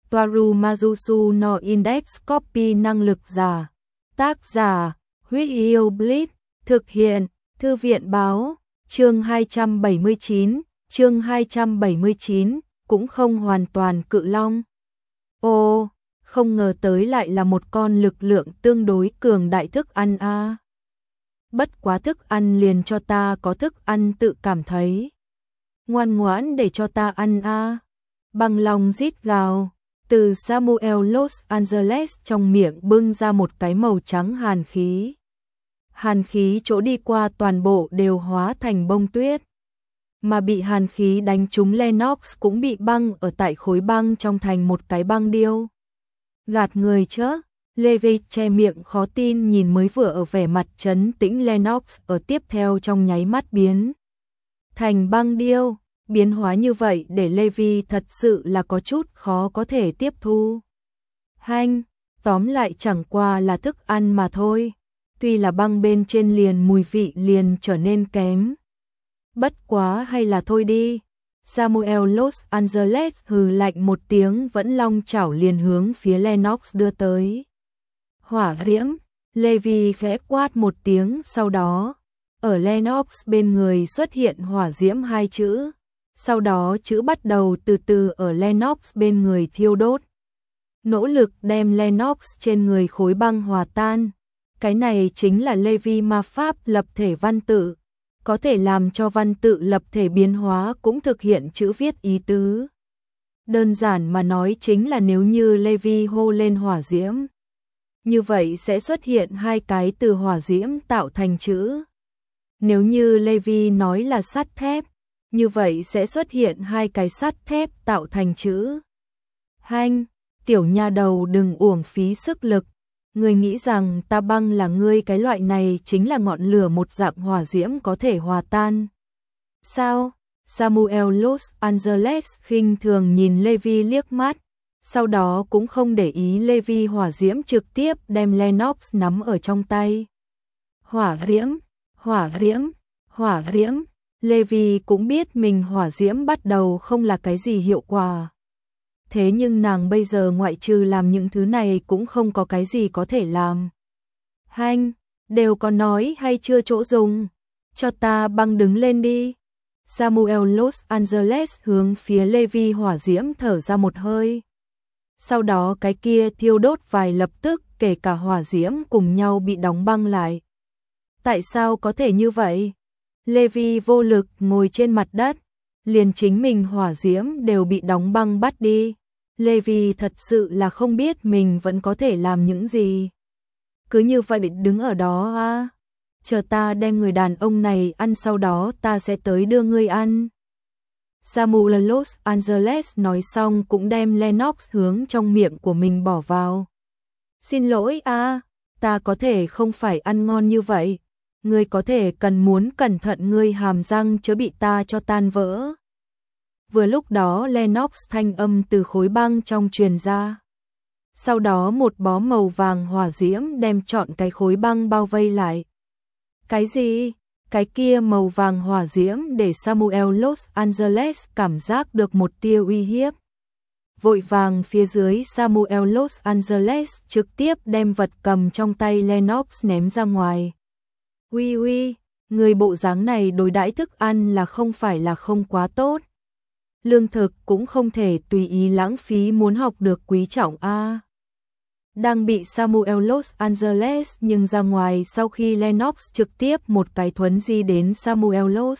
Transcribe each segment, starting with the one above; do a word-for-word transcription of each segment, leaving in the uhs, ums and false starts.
Toaru Majusu no Index Copy năng lực giả. Tác giả, Huyết Yêu Blitz, thực hiện, Thư viện báo, chương hai trăm bảy mươi chín, chương hai trăm bảy mươi chín, cũng không hoàn toàn cự long. Ô, không ngờ tới lại là một con lực lượng tương đối cường đại thức ăn a. À. Bất quá thức ăn liền cho ta có thức ăn tự cảm thấy. Ngoan ngoãn để cho ta ăn a. À. Bằng lòng rít gào, từ Samuel Los Angeles trong miệng bưng ra một cái màu trắng hàn khí. Hàn khí chỗ đi qua toàn bộ đều hóa thành bông tuyết. Mà bị hàn khí đánh trúng Lennox cũng bị băng ở tại khối băng trong thành một cái băng điêu. Gạt người chớ, Levi che miệng khó tin nhìn mới vừa ở vẻ mặt trấn tĩnh Lennox ở tiếp theo trong nháy mắt biến thành băng điêu. Biến hóa như vậy để Levi thật sự là có chút khó có thể tiếp thu. Hanh, tóm lại chẳng qua là thức ăn mà thôi. Tuy là băng bên trên liền mùi vị liền trở nên kém. Bất quá hay là thôi đi. Samuel Los Angeles hừ lạnh một tiếng vẫn long chảo liền hướng phía Lennox đưa tới. Hỏa diễm, Levi khẽ quát một tiếng sau đó. Ở Lennox bên người xuất hiện hỏa diễm hai chữ. Sau đó chữ bắt đầu từ từ ở Lennox bên người thiêu đốt. Nỗ lực đem Lennox trên người khối băng hòa tan. Cái này chính là Levi ma pháp lập thể văn tự. Có thể làm cho văn tự lập thể biến hóa cũng thực hiện chữ viết ý tứ. Đơn giản mà nói chính là nếu như Levi hô lên hỏa diễm. Như vậy sẽ xuất hiện hai cái từ hỏa diễm tạo thành chữ. Nếu như Levi nói là sắt thép. Như vậy sẽ xuất hiện hai cái sắt thép tạo thành chữ. Hanh, tiểu nha đầu đừng uổng phí sức lực. Ngươi nghĩ rằng ta băng là ngươi cái loại này chính là ngọn lửa một dạng hỏa diễm có thể hòa tan. Sao? Samuel Los Angeles khinh thường nhìn Levi liếc mắt. Sau đó cũng không để ý Levi hỏa diễm trực tiếp đem Lennox nắm ở trong tay. Hỏa diễm, hỏa diễm, hỏa diễm. Levi cũng biết mình hỏa diễm bắt đầu không là cái gì hiệu quả. Thế nhưng nàng bây giờ ngoại trừ làm những thứ này cũng không có cái gì có thể làm. Hanh, đều có nói hay chưa chỗ dùng. Cho ta băng đứng lên đi. Samuel Los Angeles hướng phía Levi hỏa diễm thở ra một hơi. Sau đó cái kia thiêu đốt vài lập tức kể cả hỏa diễm cùng nhau bị đóng băng lại. Tại sao có thể như vậy? Levi vô lực ngồi trên mặt đất, liền chính mình hỏa diễm đều bị đóng băng bắt đi. Levi thật sự là không biết mình vẫn có thể làm những gì. Cứ như vậy đứng ở đó à, chờ ta đem người đàn ông này ăn sau đó ta sẽ tới đưa ngươi ăn. Samuel Los Angeles nói xong cũng đem Lennox hướng trong miệng của mình bỏ vào. Xin lỗi à, ta có thể không phải ăn ngon như vậy. Ngươi có thể cần muốn cẩn thận ngươi hàm răng chớ bị ta cho tan vỡ. Vừa lúc đó Lennox thanh âm từ khối băng trong truyền ra. Sau đó một bó màu vàng hỏa diễm đem trọn cái khối băng bao vây lại. Cái gì? Cái kia màu vàng hỏa diễm để Samuel Los Angeles cảm giác được một tia uy hiếp. Vội vàng phía dưới Samuel Los Angeles trực tiếp đem vật cầm trong tay Lennox ném ra ngoài. Uy uy, người bộ dáng này đối đãi thức ăn là không phải là không quá tốt. Lương thực cũng không thể tùy ý lãng phí muốn học được quý trọng a. À. Đang bị Samuel Los Angeles nhưng ra ngoài sau khi Lennox trực tiếp một cái thuấn di đến Samuel Los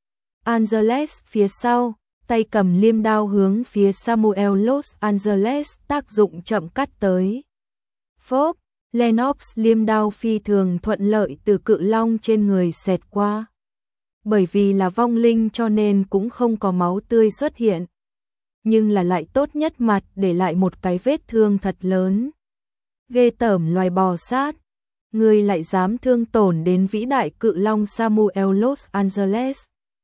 Angeles phía sau, tay cầm liêm đao hướng phía Samuel Los Angeles tác dụng chậm cắt tới. Phốp! Lennox liêm đao phi thường thuận lợi từ cự long trên người xẹt qua. Bởi vì là vong linh cho nên cũng không có máu tươi xuất hiện. Nhưng là lại tốt nhất mặt để lại một cái vết thương thật lớn. Ghê tởm loài bò sát. Người lại dám thương tổn đến vĩ đại cự long Samuel Los Angeles.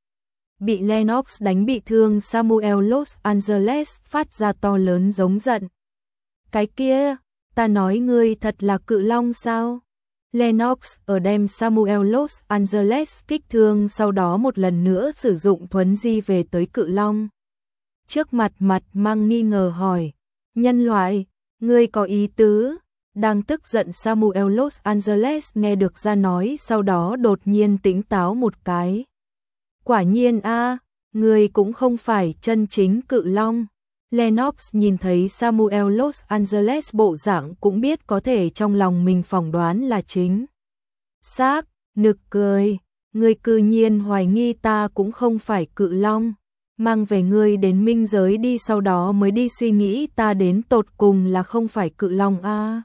Bị Lennox đánh bị thương Samuel Los Angeles phát ra to lớn giống giận. Cái kia... Ta nói ngươi thật là cự long sao? Lennox ở đem Samuel Los Angeles kích thương sau đó một lần nữa sử dụng thuấn di về tới cự long. Trước mặt mặt mang nghi ngờ hỏi. Nhân loại, ngươi có ý tứ? Đang tức giận Samuel Los Angeles nghe được ra nói, sau đó đột nhiên tỉnh táo một cái. Quả nhiên a, ngươi cũng không phải chân chính cự long. Lennox nhìn thấy Samuel Los Angeles bộ dạng cũng biết có thể trong lòng mình phỏng đoán là chính xác, nực cười, ngươi cư nhiên hoài nghi ta cũng không phải cự long, mang về ngươi đến minh giới đi, sau đó mới đi suy nghĩ ta đến tột cùng là không phải cự long a. À.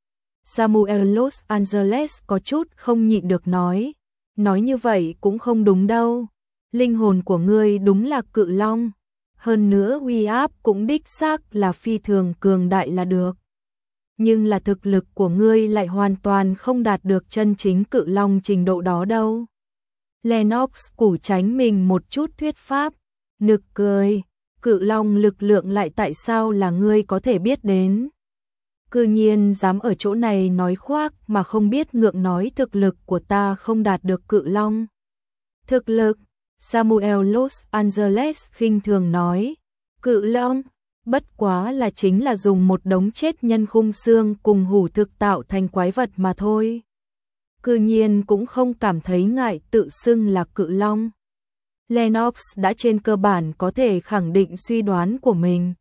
Samuel Los Angeles có chút không nhịn được nói, nói như vậy cũng không đúng đâu, linh hồn của ngươi đúng là cự long. Hơn nữa uy áp cũng đích xác là phi thường cường đại là được. Nhưng là thực lực của ngươi lại hoàn toàn không đạt được chân chính cự long trình độ đó đâu. Lennox củ tránh mình một chút thuyết pháp, nực cười, cự long lực lượng lại tại sao là ngươi có thể biết đến. Cư nhiên dám ở chỗ này nói khoác mà không biết ngượng nói thực lực của ta không đạt được cự long. Thực lực, Samuel Los Angeles khinh thường nói, cự long, bất quá là chính là dùng một đống chết nhân khung xương cùng hủ thực tạo thành quái vật mà thôi. Cư nhiên cũng không cảm thấy ngại tự xưng là cự long. Lennox đã trên cơ bản có thể khẳng định suy đoán của mình.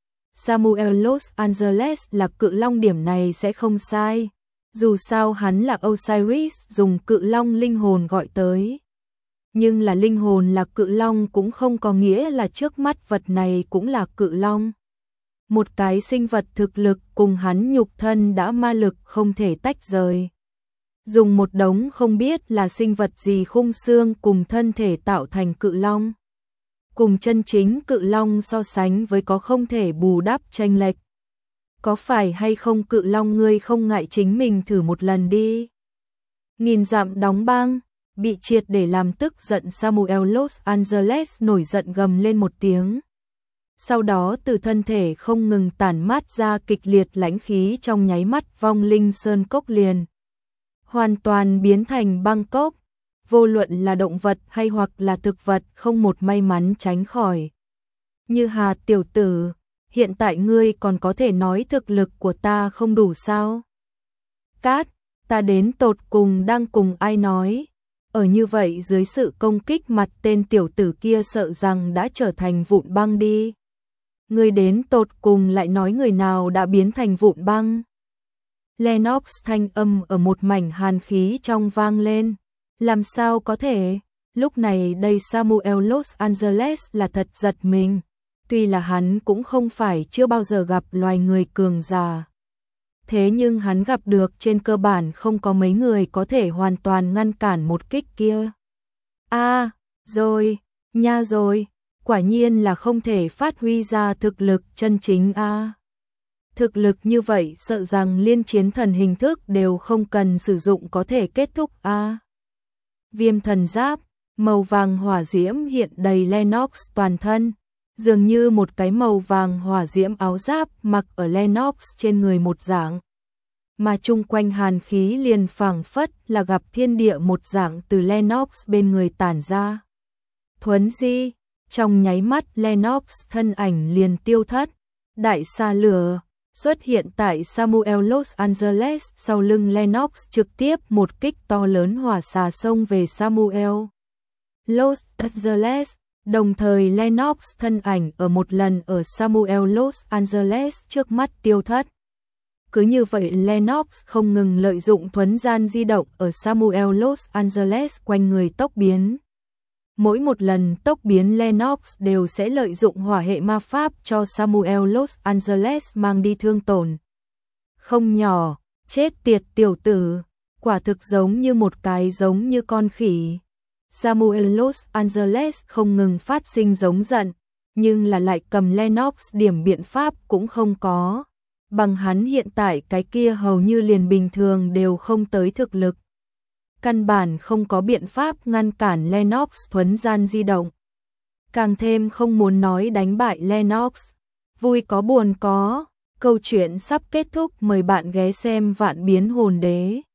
Samuel Los Angeles là cự long, điểm này sẽ không sai. Dù sao hắn là Osiris dùng cự long linh hồn gọi tới. Nhưng là linh hồn là cự long cũng không có nghĩa là trước mắt vật này cũng là cự long. Một cái sinh vật thực lực cùng hắn nhục thân đã ma lực không thể tách rời. Dùng một đống không biết là sinh vật gì khung xương cùng thân thể tạo thành cự long. Cùng chân chính cự long so sánh với có không thể bù đắp chênh lệch. Có phải hay không cự long, ngươi không ngại chính mình thử một lần đi. Nghìn dặm đóng băng. Bị triệt để làm tức giận Samuel Los Angeles nổi giận gầm lên một tiếng. Sau đó từ thân thể không ngừng tản mát ra kịch liệt lãnh khí, trong nháy mắt vong linh sơn cốc liền hoàn toàn biến thành băng cốc. Vô luận là động vật hay hoặc là thực vật không một may mắn tránh khỏi. Như Hà tiểu tử, hiện tại ngươi còn có thể nói thực lực của ta không đủ sao? Cát, ta đến tột cùng đang cùng ai nói? Ở như vậy dưới sự công kích, mặt tên tiểu tử kia sợ rằng đã trở thành vụn băng đi. Người đến tột cùng lại nói người nào đã biến thành vụn băng. Lennox thanh âm ở một mảnh hàn khí trong vang lên. Làm sao có thể? Lúc này đây Samuel Los Angeles là thật giật mình. Tuy là hắn cũng không phải chưa bao giờ gặp loài người cường giả. Thế nhưng hắn gặp được trên cơ bản không có mấy người có thể hoàn toàn ngăn cản một kích kia. A, à, rồi, nha rồi, quả nhiên là không thể phát huy ra thực lực chân chính a. À. Thực lực như vậy sợ rằng liên chiến thần hình thức đều không cần sử dụng có thể kết thúc a. À. Viêm thần giáp, màu vàng hỏa diễm hiện đầy Lennox toàn thân. Dường như một cái màu vàng hỏa diễm áo giáp mặc ở Lennox trên người một dạng. Mà chung quanh hàn khí liền phảng phất là gặp thiên địa một dạng từ Lennox bên người tản ra. Thuấn di, trong nháy mắt Lennox thân ảnh liền tiêu thất. Đại xa lửa xuất hiện tại Samuel Los Angeles, sau lưng Lennox trực tiếp một kích to lớn hỏa xà xông về Samuel Los Angeles. Đồng thời Lennox thân ảnh ở một lần ở Samuel Los Angeles trước mắt tiêu thất. Cứ như vậy Lennox không ngừng lợi dụng thuấn gian di động ở Samuel Los Angeles quanh người tốc biến. Mỗi một lần tốc biến Lennox đều sẽ lợi dụng hỏa hệ ma pháp cho Samuel Los Angeles mang đi thương tổn không nhỏ. Chết tiệt tiểu tử, quả thực giống như một cái giống như con khỉ. Samuel Los Angeles không ngừng phát sinh giống giận, nhưng là lại cầm Lennox điểm biện pháp cũng không có. Bằng hắn hiện tại cái kia hầu như liền bình thường đều không tới thực lực. Căn bản không có biện pháp ngăn cản Lennox thuấn gian di động. Càng thêm không muốn nói đánh bại Lennox. Vui có buồn có, câu chuyện sắp kết thúc, mời bạn ghé xem Vạn Biến Hồn Đế.